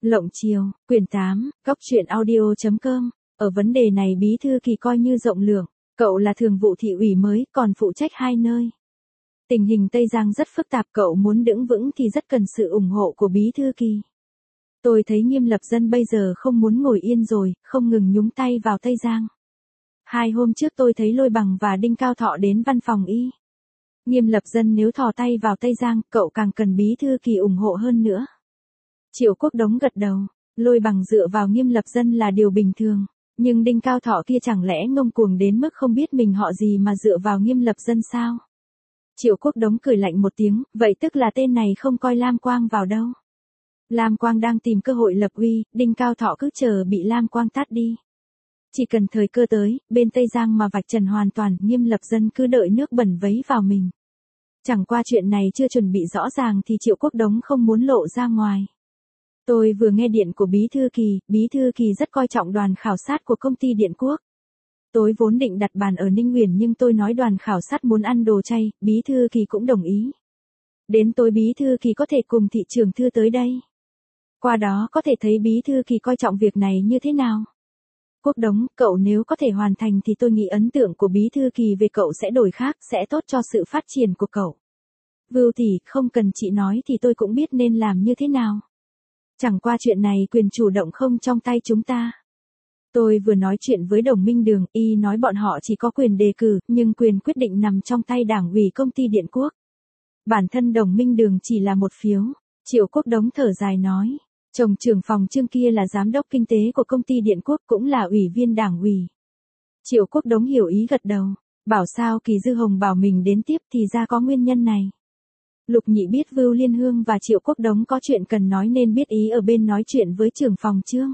Lộng Chiều, quyển 8, góc truyện audio.com. Ở vấn đề này Bí Thư Kỳ coi như rộng lượng, cậu là thường vụ thị ủy mới, còn phụ trách 2 nơi. Tình hình Tây Giang rất phức tạp, cậu muốn đứng vững thì rất cần sự ủng hộ của Bí Thư Kỳ. Tôi thấy Nghiêm Lập Dân bây giờ không muốn ngồi yên rồi, không ngừng nhúng tay vào Tây Giang. 2 hôm trước tôi thấy Lôi Bằng và Đinh Cao Thọ đến văn phòng y. Nghiêm Lập Dân nếu thò tay vào Tây Giang, cậu càng cần Bí Thư Kỳ ủng hộ hơn nữa. Triệu Quốc Đống gật đầu, Lôi Bằng dựa vào Nghiêm Lập Dân là điều bình thường, nhưng Đinh Cao Thọ kia chẳng lẽ ngông cuồng đến mức không biết mình họ gì mà dựa vào Nghiêm Lập Dân sao? Triệu Quốc Đống cười lạnh một tiếng, vậy tức là tên này không coi Lam Quang vào đâu. Lam Quang đang tìm cơ hội lập uy, Đinh Cao Thọ cứ chờ bị Lam Quang tát đi. Chỉ cần thời cơ tới, bên Tây Giang mà vạch trần hoàn toàn, Nghiêm Lập Dân cứ đợi nước bẩn vấy vào mình. Chẳng qua chuyện này chưa chuẩn bị rõ ràng thì Triệu Quốc Đống không muốn lộ ra ngoài. Tôi vừa nghe điện của Bí Thư Kỳ rất coi trọng đoàn khảo sát của công ty Điện Quốc. Tối vốn định đặt bàn ở Ninh Uyển nhưng tôi nói đoàn khảo sát muốn ăn đồ chay, Bí Thư Kỳ cũng đồng ý. Đến tối Bí Thư Kỳ có thể cùng thị trưởng Thư tới đây. Qua đó có thể thấy Bí Thư Kỳ coi trọng việc này như thế nào. Quốc Đống, cậu nếu có thể hoàn thành thì tôi nghĩ ấn tượng của Bí Thư Kỳ về cậu sẽ đổi khác, sẽ tốt cho sự phát triển của cậu. Vưu tỷ, không cần chị nói thì tôi cũng biết nên làm như thế nào. Chẳng qua chuyện này quyền chủ động không trong tay chúng ta. Tôi vừa nói chuyện với Đồng Minh Đường, y nói bọn họ chỉ có quyền đề cử, nhưng quyền quyết định nằm trong tay đảng ủy công ty Điện Quốc. Bản thân Đồng Minh Đường chỉ là một phiếu. Triệu Quốc Đống thở dài nói, chồng trưởng phòng Trương kia là giám đốc kinh tế của công ty Điện Quốc cũng là ủy viên đảng ủy. Triệu Quốc Đống hiểu ý gật đầu, bảo sao Kỳ Dư Hồng bảo mình đến tiếp thì ra có nguyên nhân này. Lục Nhị biết Vưu Liên Hương và Triệu Quốc Đống có chuyện cần nói nên biết ý ở bên nói chuyện với trưởng phòng Trương.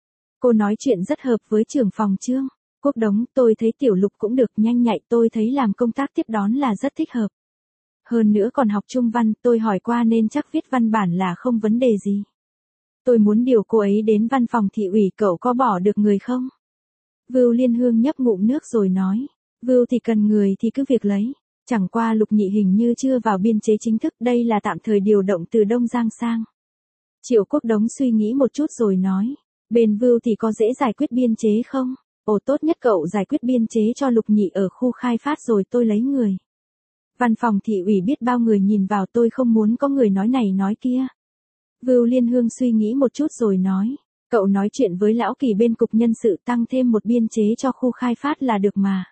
Cô nói chuyện rất hợp với trưởng phòng Trương. Quốc Đống, tôi thấy Tiểu Lục cũng được, nhanh nhạy, tôi thấy làm công tác tiếp đón là rất thích hợp. Hơn nữa còn học trung văn, tôi hỏi qua nên chắc viết văn bản là không vấn đề gì. Tôi muốn điều cô ấy đến văn phòng thị ủy, cậu có bỏ được người không? Vưu Liên Hương nhấp ngụm nước rồi nói, Vưu thì cần người thì cứ việc lấy. Chẳng qua Lục Nhị hình như chưa vào biên chế chính thức, đây là tạm thời điều động từ Đông Giang sang. Triệu Quốc Đống suy nghĩ một chút rồi nói, bên Vưu thì có dễ giải quyết biên chế không? Ồ, tốt nhất cậu giải quyết biên chế cho Lục Nhị ở khu khai phát rồi tôi lấy người. Văn phòng thị ủy biết bao người nhìn vào, tôi không muốn có người nói này nói kia. Vưu Liên Hương suy nghĩ một chút rồi nói, cậu nói chuyện với lão Kỳ bên cục nhân sự tăng thêm một biên chế cho khu khai phát là được mà.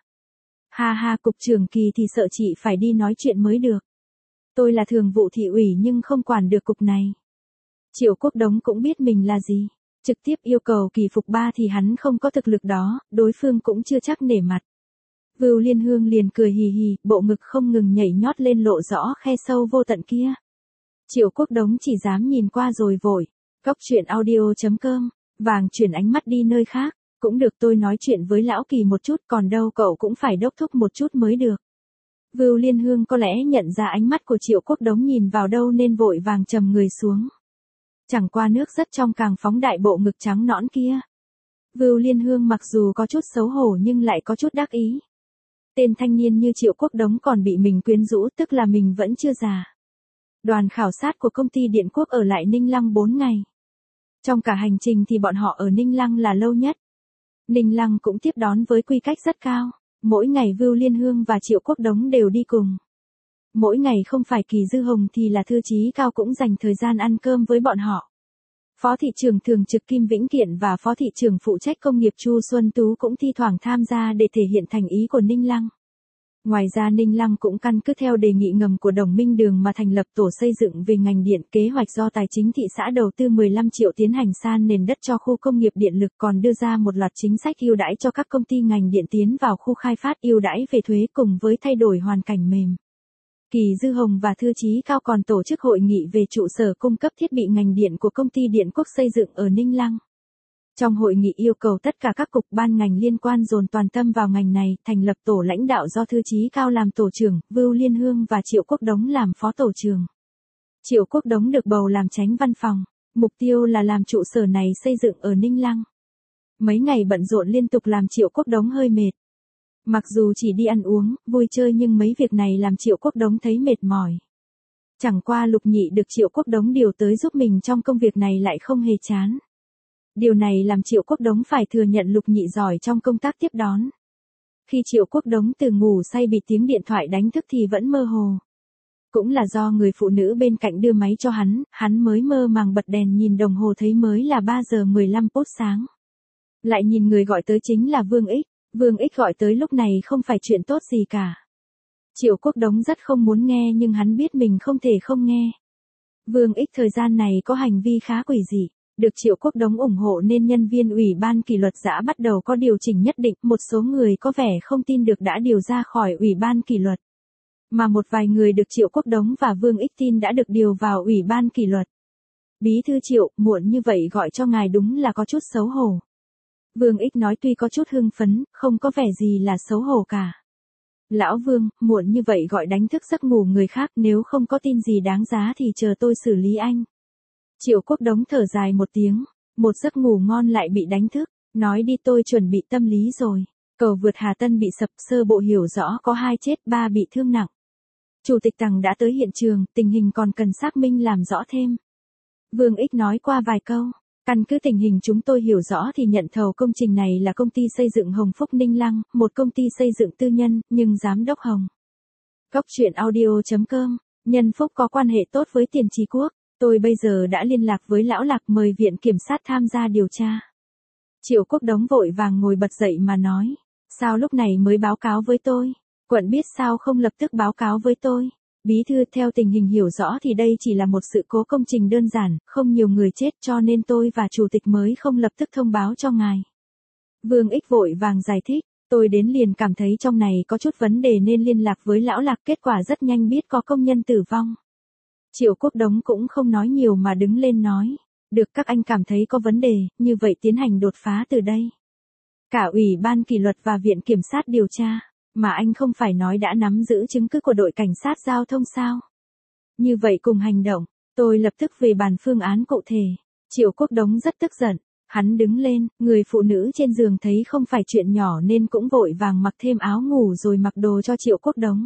Ha ha, cục trưởng Kỳ thì sợ chị phải đi nói chuyện mới được. Tôi là thường vụ thị ủy nhưng không quản được cục này. Triệu Quốc Đống cũng biết mình là gì. Trực tiếp yêu cầu Kỳ phục 3 thì hắn không có thực lực đó, đối phương cũng chưa chắc nể mặt. Vưu Liên Hương liền cười hì hì, bộ ngực không ngừng nhảy nhót lên lộ rõ khe sâu vô tận kia. Triệu Quốc Đống chỉ dám nhìn qua rồi vội. Góc truyện audio.com, vàng chuyển ánh mắt đi nơi khác. Cũng được, tôi nói chuyện với lão Kỳ một chút, còn đâu cậu cũng phải đốc thúc một chút mới được. Vưu Liên Hương có lẽ nhận ra ánh mắt của Triệu Quốc Đống nhìn vào đâu nên vội vàng trầm người xuống. Chẳng qua nước rất trong càng phóng đại bộ ngực trắng nõn kia. Vưu Liên Hương mặc dù có chút xấu hổ nhưng lại có chút đắc ý. Tên thanh niên như Triệu Quốc Đống còn bị mình quyến rũ, tức là mình vẫn chưa già. Đoàn khảo sát của công ty Điện Quốc ở lại Ninh Lăng 4 ngày. Trong cả hành trình thì bọn họ ở Ninh Lăng là lâu nhất. Ninh Lăng cũng tiếp đón với quy cách rất cao. Mỗi ngày Vưu Liên Hương và Triệu Quốc Đống đều đi cùng. Mỗi ngày không phải Kỳ Dư Hồng thì là Thư Chí Cao cũng dành thời gian ăn cơm với bọn họ. Phó thị trưởng thường trực Kim Vĩnh Kiện và phó thị trưởng phụ trách công nghiệp Chu Xuân Tú cũng thi thoảng tham gia để thể hiện thành ý của Ninh Lăng. Ngoài ra Ninh Lăng cũng căn cứ theo đề nghị ngầm của Đồng Minh Đường mà thành lập tổ xây dựng về ngành điện, kế hoạch do Tài chính thị xã đầu tư 15 triệu tiến hành san nền đất cho khu công nghiệp điện lực, còn đưa ra một loạt chính sách ưu đãi cho các công ty ngành điện tiến vào khu khai phát, ưu đãi về thuế cùng với thay đổi hoàn cảnh mềm. Kỳ Dư Hồng và Thư Chí Cao còn tổ chức hội nghị về trụ sở cung cấp thiết bị ngành điện của công ty Điện Quốc xây dựng ở Ninh Lăng. Trong hội nghị yêu cầu tất cả các cục ban ngành liên quan dồn toàn tâm vào ngành này, thành lập tổ lãnh đạo do Thư Chí Cao làm tổ trưởng, Vưu Liên Hương và Triệu Quốc Đống làm phó tổ trưởng. Triệu Quốc Đống được bầu làm chánh văn phòng, mục tiêu là làm trụ sở này xây dựng ở Ninh Lăng. Mấy ngày bận rộn liên tục làm Triệu Quốc Đống hơi mệt. Mặc dù chỉ đi ăn uống, vui chơi nhưng mấy việc này làm Triệu Quốc Đống thấy mệt mỏi. Chẳng qua Lục Nhị được Triệu Quốc Đống điều tới giúp mình trong công việc này lại không hề chán. Điều này làm Triệu Quốc Đống phải thừa nhận Lục Nhị giỏi trong công tác tiếp đón. Khi Triệu Quốc Đống từ ngủ say bị tiếng điện thoại đánh thức thì vẫn mơ hồ. Cũng là do người phụ nữ bên cạnh đưa máy cho hắn mới mơ màng bật đèn nhìn đồng hồ thấy mới là 3 giờ 15 phút sáng. Lại nhìn người gọi tới chính là Vương Ích. Vương Ích gọi tới lúc này không phải chuyện tốt gì cả. Triệu Quốc Đống rất không muốn nghe nhưng hắn biết mình không thể không nghe. Vương Ích thời gian này có hành vi khá quỷ dị. Được Triệu Quốc Đống ủng hộ nên nhân viên ủy ban kỷ luật đã bắt đầu có điều chỉnh nhất định. Một số người có vẻ không tin được đã điều ra khỏi ủy ban kỷ luật. Mà một vài người được Triệu Quốc Đống và Vương Ích tin đã được điều vào ủy ban kỷ luật. Bí thư Triệu, muộn như vậy gọi cho ngài đúng là có chút xấu hổ. Vương Ích nói tuy có chút hưng phấn, không có vẻ gì là xấu hổ cả. Lão Vương, muộn như vậy gọi đánh thức giấc ngủ người khác, nếu không có tin gì đáng giá thì chờ tôi xử lý anh. Triệu Quốc Đống thở dài một tiếng, một giấc ngủ ngon lại bị đánh thức, nói đi tôi chuẩn bị tâm lý rồi. Cầu vượt Hà Tân bị sập, sơ bộ hiểu rõ có 2 chết 3 bị thương nặng. Chủ tịch Tằng đã tới hiện trường, tình hình còn cần xác minh làm rõ thêm. Vương Ích nói qua vài câu, căn cứ tình hình chúng tôi hiểu rõ thì nhận thầu công trình này là công ty xây dựng Hồng Phúc Ninh Lăng, một công ty xây dựng tư nhân, nhưng giám đốc Hồng. Góc truyện audio.com, Nhân Phúc có quan hệ tốt với Tiền Trì Quốc, tôi bây giờ đã liên lạc với Lão Lạc mời viện kiểm sát tham gia điều tra. Triệu Quốc Đống vội vàng ngồi bật dậy mà nói, sao lúc này mới báo cáo với tôi? Quận biết sao không lập tức báo cáo với tôi? Bí thư, theo tình hình hiểu rõ thì đây chỉ là một sự cố công trình đơn giản, không nhiều người chết cho nên tôi và chủ tịch mới không lập tức thông báo cho ngài. Vương Ích vội vàng giải thích, tôi đến liền cảm thấy trong này có chút vấn đề nên liên lạc với Lão Lạc, kết quả rất nhanh biết có công nhân tử vong. Triệu Quốc Đống cũng không nói nhiều mà đứng lên nói, được các anh cảm thấy có vấn đề, như vậy tiến hành đột phá từ đây. Cả ủy ban kỷ luật và viện kiểm sát điều tra. Mà anh không phải nói đã nắm giữ chứng cứ của đội cảnh sát giao thông sao? Như vậy cùng hành động, tôi lập tức về bàn phương án cụ thể. Triệu Quốc Đống rất tức giận, hắn đứng lên, người phụ nữ trên giường thấy không phải chuyện nhỏ nên cũng vội vàng mặc thêm áo ngủ rồi mặc đồ cho Triệu Quốc Đống.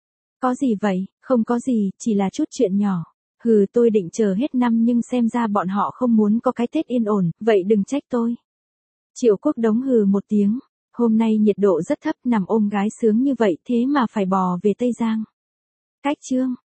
Có gì vậy, không có gì, chỉ là chút chuyện nhỏ. Hừ, tôi định chờ hết năm nhưng xem ra bọn họ không muốn có cái Tết yên ổn, vậy đừng trách tôi. Triệu Quốc Đống hừ một tiếng. Hôm nay nhiệt độ rất thấp, nằm ôm gái sướng như vậy thế mà phải bò về Tây Giang. Cách chương